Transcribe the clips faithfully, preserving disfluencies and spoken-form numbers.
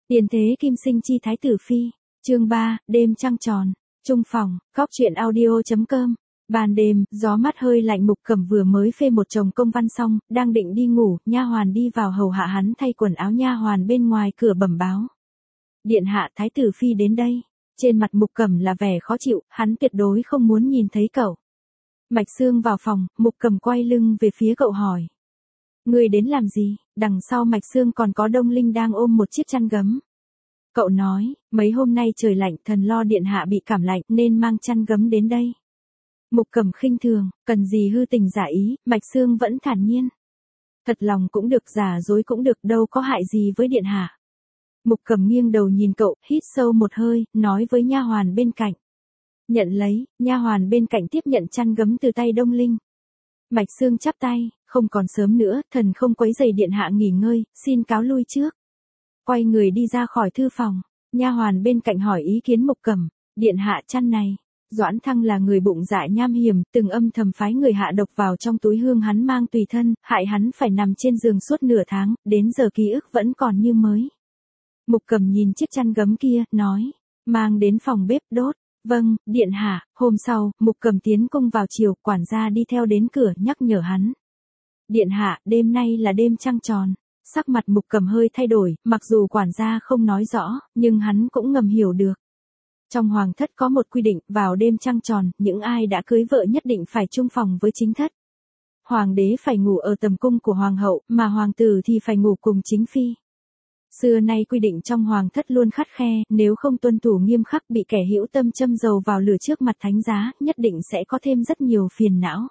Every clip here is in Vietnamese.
Tiền thế kim sinh chi thái tử phi, chương ba, đêm trăng tròn, trung phòng, góc truyện audio.com. Ban đêm, gió mát hơi lạnh, Mục Cẩm vừa mới phê một chồng công văn xong, đang định đi ngủ, nha hoàn đi vào hầu hạ hắn thay quần áo. Nha hoàn bên ngoài cửa bẩm báo: Điện hạ, thái tử phi đến đây. Trên mặt Mục Cẩm là vẻ khó chịu, hắn tuyệt đối không muốn nhìn thấy cậu. Mạch Sương vào phòng, Mục Cẩm quay lưng về phía cậu hỏi: Ngươi đến làm gì? Đằng sau Mạch Sương còn có Đông Linh đang ôm một chiếc chăn gấm. Cậu nói, mấy hôm nay trời lạnh, thần lo điện hạ bị cảm lạnh nên mang chăn gấm đến đây. Mục Cẩm khinh thường, cần gì hư tình giả ý. Mạch Sương vẫn thản nhiên: Thật lòng cũng được, giả dối cũng được, đâu có hại gì với điện hạ. Mục Cẩm nghiêng đầu nhìn cậu, hít sâu một hơi, nói với nha hoàn bên cạnh: Nhận lấy. Nha hoàn bên cạnh tiếp nhận chăn gấm từ tay Đông Linh. Mạch Sương chắp tay: Không còn sớm nữa, thần không quấy rầy điện hạ nghỉ ngơi, xin cáo lui trước. Quay người đi ra khỏi thư phòng. Nha hoàn bên cạnh hỏi ý kiến Mục Cẩm: Điện hạ, chăn này. Doãn Thăng là người bụng dạ nham hiểm, từng âm thầm phái người hạ độc vào trong túi hương hắn mang tùy thân, hại hắn phải nằm trên giường suốt nửa tháng, đến giờ ký ức vẫn còn như mới. Mục Cẩm nhìn chiếc chăn gấm kia, nói: Mang đến phòng bếp đốt. Vâng, điện hạ. Hôm sau, Mục Cẩm tiến cung vào chiều, quản gia đi theo đến cửa nhắc nhở hắn: Điện hạ, đêm nay là đêm trăng tròn. Sắc mặt Mục Cẩm hơi thay đổi, mặc dù quản gia không nói rõ, nhưng hắn cũng ngầm hiểu được. Trong hoàng thất có một quy định, vào đêm trăng tròn, những ai đã cưới vợ nhất định phải chung phòng với chính thất. Hoàng đế phải ngủ ở tầm cung của hoàng hậu, mà hoàng tử thì phải ngủ cùng chính phi. Xưa nay quy định trong hoàng thất luôn khắt khe, nếu không tuân thủ nghiêm khắc bị kẻ hữu tâm châm dầu vào lửa trước mặt thánh giá, nhất định sẽ có thêm rất nhiều phiền não.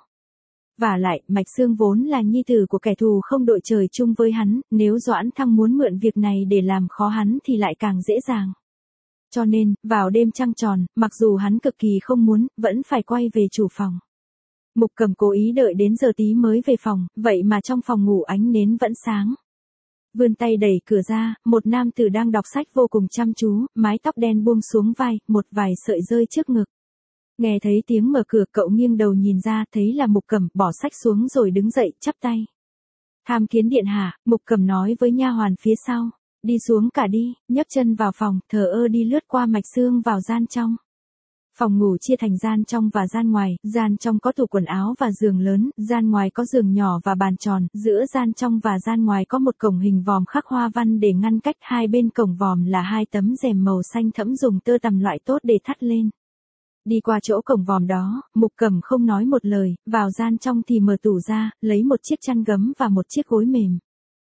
Vả lại, Mạch Sương vốn là nhi tử của kẻ thù không đội trời chung với hắn, nếu Doãn Thăng muốn mượn việc này để làm khó hắn thì lại càng dễ dàng. Cho nên, vào đêm trăng tròn, mặc dù hắn cực kỳ không muốn, vẫn phải quay về chủ phòng. Mục Cẩm cố ý đợi đến giờ tí mới về phòng, vậy mà trong phòng ngủ ánh nến vẫn sáng. Vươn tay đẩy cửa ra, một nam tử đang đọc sách vô cùng chăm chú, mái tóc đen buông xuống vai, một vài sợi rơi trước ngực. Nghe thấy tiếng mở cửa, cậu nghiêng đầu nhìn ra, thấy là Mục Cẩm, bỏ sách xuống rồi đứng dậy, chắp tay. Tham kiến điện hạ. Mục Cẩm nói với nha hoàn phía sau: Đi xuống cả đi. Nhấc chân vào phòng, thờ ơ đi lướt qua Mạch Sương vào gian trong. Phòng ngủ chia thành gian trong và gian ngoài, gian trong có tủ quần áo và giường lớn, gian ngoài có giường nhỏ và bàn tròn, giữa gian trong và gian ngoài có một cổng hình vòm khắc hoa văn để ngăn cách, hai bên cổng vòm là hai tấm rèm màu xanh thẫm dùng tơ tằm loại tốt để thắt lên. Đi qua chỗ cổng vòm đó, Mục Cẩm không nói một lời, vào gian trong thì mở tủ ra, lấy một chiếc chăn gấm và một chiếc gối mềm.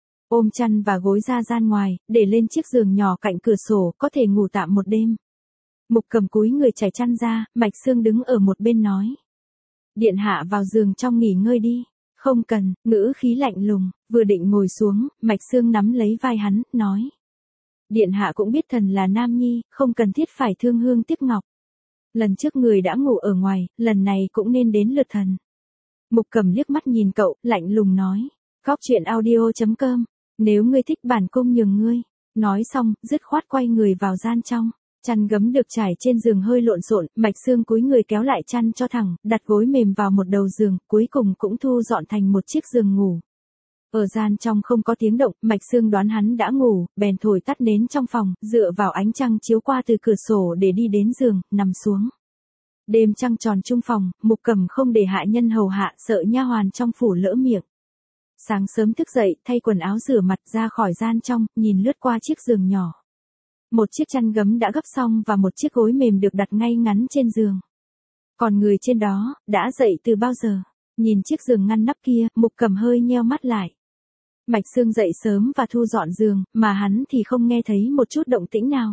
Ôm chăn và gối ra gian ngoài, để lên chiếc giường nhỏ cạnh cửa sổ, có thể ngủ tạm một đêm. Mục Cẩm cúi người trải chăn ra, Mạch Sương đứng ở một bên nói: Điện hạ vào giường trong nghỉ ngơi đi. Không cần. Ngữ khí lạnh lùng. Vừa định ngồi xuống, Mạch Sương nắm lấy vai hắn, nói: Điện hạ cũng biết thần là nam nhi, không cần thiết phải thương hương tiếc ngọc. Lần trước người đã ngủ ở ngoài, lần này cũng nên đến lượt thần. Mục Cẩm liếc mắt nhìn cậu, lạnh lùng nói: Góc truyện audio.com. Nếu ngươi thích bản cung nhường ngươi. Nói xong, dứt khoát quay người vào gian trong. Chăn gấm được trải trên giường hơi lộn xộn, Mạch Sương cúi người kéo lại chăn cho thẳng, đặt gối mềm vào một đầu giường, cuối cùng cũng thu dọn thành một chiếc giường ngủ. Ở gian trong không có tiếng động, Mạch Sương đoán hắn đã ngủ, bèn thổi tắt nến trong phòng, dựa vào ánh trăng chiếu qua từ cửa sổ để đi đến giường, nằm xuống. Đêm trăng tròn chung phòng, Mục Cẩm không để hạ nhân hầu hạ, sợ nha hoàn trong phủ lỡ miệng. Sáng sớm thức dậy, thay quần áo rửa mặt, ra khỏi gian trong, nhìn lướt qua chiếc giường nhỏ. Một chiếc chăn gấm đã gấp xong và một chiếc gối mềm được đặt ngay ngắn trên giường. Còn người trên đó, đã dậy từ bao giờ? Nhìn chiếc giường ngăn nắp kia, Mục Cẩm hơi nheo mắt lại. Mạch Sương dậy sớm và thu dọn giường, mà hắn thì không nghe thấy một chút động tĩnh nào.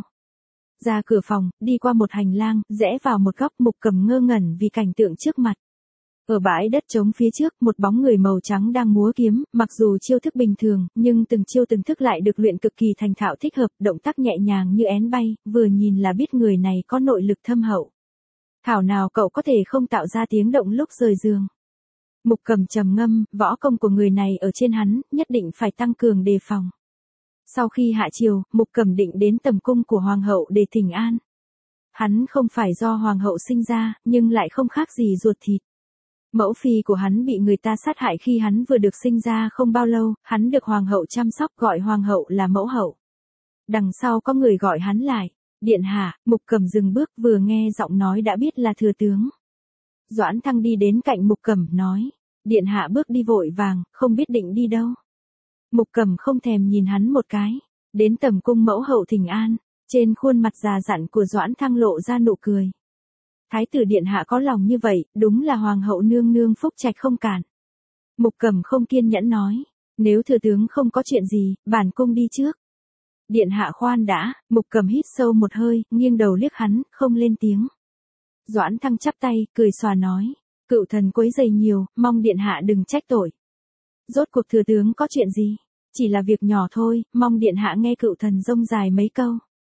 Ra cửa phòng, đi qua một hành lang, rẽ vào một góc, Mục Cẩm ngơ ngẩn vì cảnh tượng trước mặt. Ở bãi đất trống phía trước, một bóng người màu trắng đang múa kiếm, mặc dù chiêu thức bình thường, nhưng từng chiêu từng thức lại được luyện cực kỳ thành thạo thích hợp, động tác nhẹ nhàng như én bay, vừa nhìn là biết người này có nội lực thâm hậu. Thảo nào cậu có thể không tạo ra tiếng động lúc rời giường. Mục Cẩm trầm ngâm, võ công của người này ở trên hắn, nhất định phải tăng cường đề phòng. Sau khi hạ chiều, Mục Cẩm định đến tầm cung của hoàng hậu để thỉnh an. Hắn không phải do hoàng hậu sinh ra, nhưng lại không khác gì ruột thịt. Mẫu phi của hắn bị người ta sát hại khi hắn vừa được sinh ra không bao lâu, hắn được hoàng hậu chăm sóc, gọi hoàng hậu là mẫu hậu. Đằng sau có người gọi hắn lại. Điện hạ, Mục Cẩm dừng bước, vừa nghe giọng nói đã biết là thừa tướng. Doãn Thăng đi đến cạnh Mục Cẩm nói. Điện hạ bước đi vội vàng, không biết định đi đâu. Mục Cẩm không thèm nhìn hắn một cái. Đến tầm cung mẫu hậu thỉnh an. Trên khuôn mặt già dặn của Doãn Thăng lộ ra nụ cười. Thái tử điện hạ có lòng như vậy, đúng là hoàng hậu nương nương phúc trạch không cản. Mục Cẩm không kiên nhẫn nói. Nếu thừa tướng không có chuyện gì, bản cung đi trước. Điện hạ khoan đã. Mục Cẩm hít sâu một hơi, nghiêng đầu liếc hắn, không lên tiếng. Doãn Thăng chắp tay, cười xòa nói. Cựu thần quấy rầy nhiều, mong điện hạ đừng trách tội. Rốt cuộc thừa tướng có chuyện gì? Chỉ là việc nhỏ thôi, mong điện hạ nghe cựu thần rông dài mấy câu.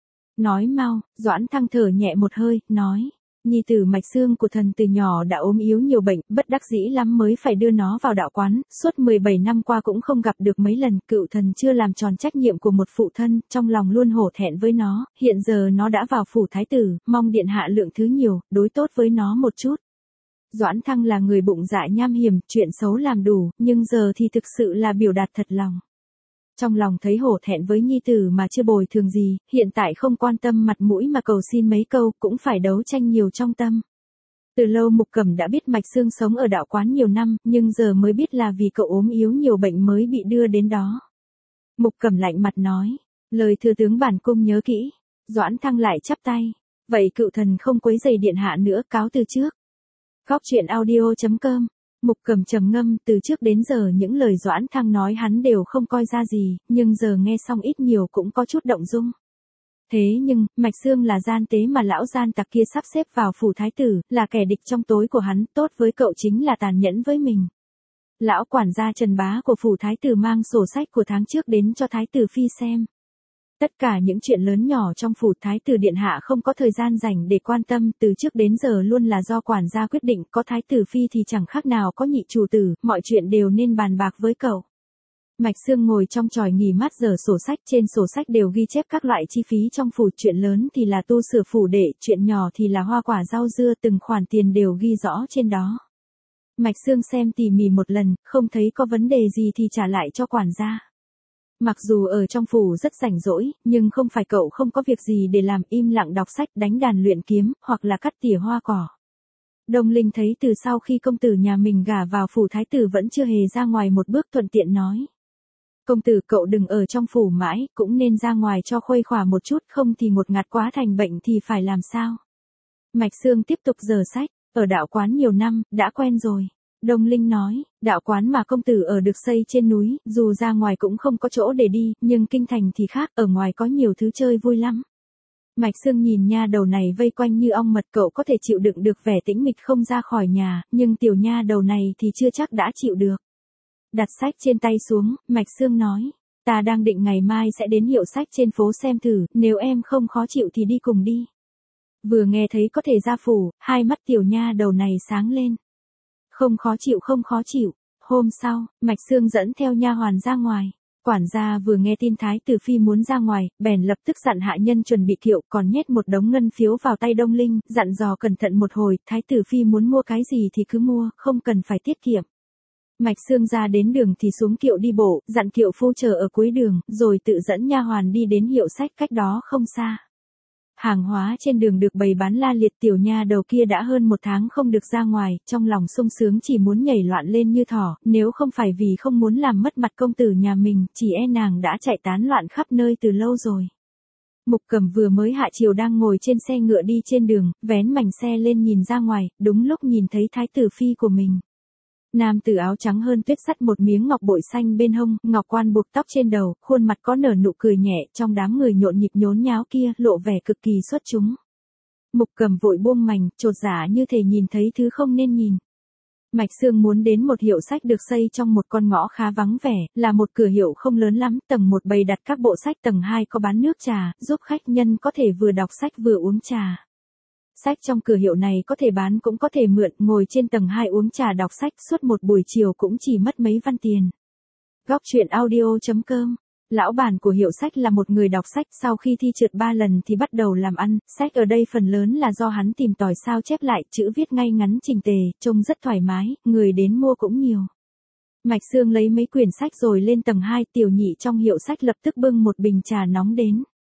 Nói mau. Doãn Thăng thở nhẹ một hơi, nói. Nhi tử Mạch Xương của thần từ nhỏ đã ốm yếu nhiều bệnh, bất đắc dĩ lắm mới phải đưa nó vào đạo quán, suốt mười bảy năm qua cũng không gặp được mấy lần, cựu thần chưa làm tròn trách nhiệm của một phụ thân, trong lòng luôn hổ thẹn với nó, hiện giờ nó đã vào phủ thái tử, mong điện hạ lượng thứ nhiều, đối tốt với nó một chút. Doãn Thăng là người bụng dạ nham hiểm, chuyện xấu làm đủ, nhưng giờ thì thực sự là biểu đạt thật lòng. Trong lòng thấy hổ thẹn với nhi tử mà chưa bồi thường gì, hiện tại không quan tâm mặt mũi mà cầu xin mấy câu, cũng phải đấu tranh nhiều trong tâm. Từ lâu Mục Cẩm đã biết Mạch Xương sống ở đạo quán nhiều năm, nhưng giờ mới biết là vì cậu ốm yếu nhiều bệnh mới bị đưa đến đó. Mục Cẩm lạnh mặt nói, lời thừa tướng bản cung nhớ kỹ. Doãn Thăng lại chắp tay, vậy cựu thần không quấy rầy điện hạ nữa, cáo từ trước. Góc truyện audio chấm com. Mục Cẩm trầm ngâm, từ trước đến giờ những lời Doãn Thăng nói hắn đều không coi ra gì, nhưng giờ nghe xong ít nhiều cũng có chút động dung. Thế nhưng, Mạch Xương là gian tế mà lão gian tặc kia sắp xếp vào phủ thái tử, là kẻ địch trong tối của hắn, tốt với cậu chính là tàn nhẫn với mình. Lão quản gia Trần Bá của phủ thái tử mang sổ sách của tháng trước đến cho thái tử phi xem. Tất cả những chuyện lớn nhỏ trong phủ thái tử điện hạ không có thời gian rảnh để quan tâm, từ trước đến giờ luôn là do quản gia quyết định, có thái tử phi thì chẳng khác nào có nhị chủ tử, mọi chuyện đều nên bàn bạc với cậu. Mạch Xương ngồi trong chòi nghỉ mát dở sổ sách, trên sổ sách đều ghi chép các loại chi phí trong phủ, chuyện lớn thì là tu sửa phủ đệ, chuyện nhỏ thì là hoa quả rau dưa, từng khoản tiền đều ghi rõ trên đó. Mạch Xương xem tỉ mỉ một lần, không thấy có vấn đề gì thì trả lại cho quản gia. Mặc dù ở trong phủ rất rảnh rỗi, nhưng không phải cậu không có việc gì để làm, im lặng đọc sách, đánh đàn luyện kiếm, hoặc là cắt tỉa hoa cỏ. Đông Linh thấy từ sau khi công tử nhà mình gả vào phủ thái tử vẫn chưa hề ra ngoài một bước, thuận tiện nói. Công tử cậu đừng ở trong phủ mãi, cũng nên ra ngoài cho khuây khỏa một chút, không thì ngột ngạt quá thành bệnh thì phải làm sao. Mạch Xương tiếp tục giở sách, ở đạo quán nhiều năm, đã quen rồi. Đông Linh nói, đạo quán mà công tử ở được xây trên núi, dù ra ngoài cũng không có chỗ để đi, nhưng kinh thành thì khác, ở ngoài có nhiều thứ chơi vui lắm. Mạch Xương nhìn nha đầu này vây quanh như ong mật, cậu có thể chịu đựng được vẻ tĩnh mịch không ra khỏi nhà, nhưng tiểu nha đầu này thì chưa chắc đã chịu được. Đặt sách trên tay xuống, Mạch Xương nói, ta đang định ngày mai sẽ đến hiệu sách trên phố xem thử, nếu em không khó chịu thì đi cùng đi. Vừa nghe thấy có thể ra phủ, hai mắt tiểu nha đầu này sáng lên. Không khó chịu không khó chịu. Hôm sau, Mạch Xương dẫn theo nha hoàn ra ngoài. Quản gia vừa nghe tin thái tử phi muốn ra ngoài, bèn lập tức dặn hạ nhân chuẩn bị kiệu, còn nhét một đống ngân phiếu vào tay Đông Linh, dặn dò cẩn thận một hồi, thái tử phi muốn mua cái gì thì cứ mua, không cần phải tiết kiệm. Mạch Xương ra đến đường thì xuống kiệu đi bộ, dặn kiệu phu chờ ở cuối đường, rồi tự dẫn nha hoàn đi đến hiệu sách cách đó không xa. Hàng hóa trên đường được bày bán la liệt, tiểu nha đầu kia đã hơn một tháng không được ra ngoài, trong lòng sung sướng chỉ muốn nhảy loạn lên như thỏ, nếu không phải vì không muốn làm mất mặt công tử nhà mình, chỉ e nàng đã chạy tán loạn khắp nơi từ lâu rồi. Mục Cẩm vừa mới hạ chiều đang ngồi trên xe ngựa đi trên đường, vén mảnh xe lên nhìn ra ngoài, đúng lúc nhìn thấy thái tử phi của mình. Nam tử áo trắng hơn tuyết dắt một miếng ngọc bội xanh bên hông, ngọc quan buộc tóc trên đầu, khuôn mặt có nở nụ cười nhẹ, trong đám người nhộn nhịp nhốn nháo kia, lộ vẻ cực kỳ xuất chúng. Mục Cẩm vội buông mành, chột dạ như thể nhìn thấy thứ không nên nhìn. Mạch Xương muốn đến một hiệu sách được xây trong một con ngõ khá vắng vẻ, là một cửa hiệu không lớn lắm, tầng một bày đặt các bộ sách, tầng hai có bán nước trà, giúp khách nhân có thể vừa đọc sách vừa uống trà. Sách trong cửa hiệu này có thể bán cũng có thể mượn, ngồi trên tầng hai uống trà đọc sách suốt một buổi chiều cũng chỉ mất mấy văn tiền. Góc truyện audio chấm com. Lão bản của hiệu sách là một người đọc sách, sau khi thi trượt ba lần thì bắt đầu làm ăn, sách ở đây phần lớn là do hắn tìm tòi sao chép lại, chữ viết ngay ngắn chỉnh tề, trông rất thoải mái, người đến mua cũng nhiều. Mạch Xương lấy mấy quyển sách rồi lên tầng hai, tiểu nhị trong hiệu sách lập tức bưng một bình trà nóng đến.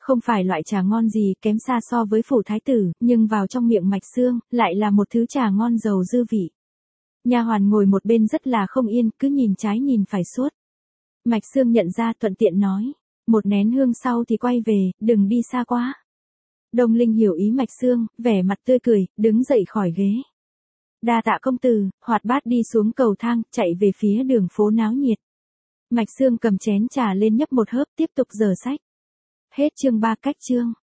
Không phải loại trà ngon gì, kém xa so với phủ thái tử, nhưng vào trong miệng Mạch Sương, lại là một thứ trà ngon giàu dư vị. Nha hoàn ngồi một bên rất là không yên, cứ nhìn trái nhìn phải suốt. Mạch Sương nhận ra thuận tiện nói. Một nén hương sau thì quay về, đừng đi xa quá. Đông Linh hiểu ý Mạch Sương, vẻ mặt tươi cười, đứng dậy khỏi ghế. Đa tạ công tử, hoạt bát đi xuống cầu thang, chạy về phía đường phố náo nhiệt. Mạch Sương cầm chén trà lên nhấp một hớp, tiếp tục giở sách. Hết chương ba cách chương.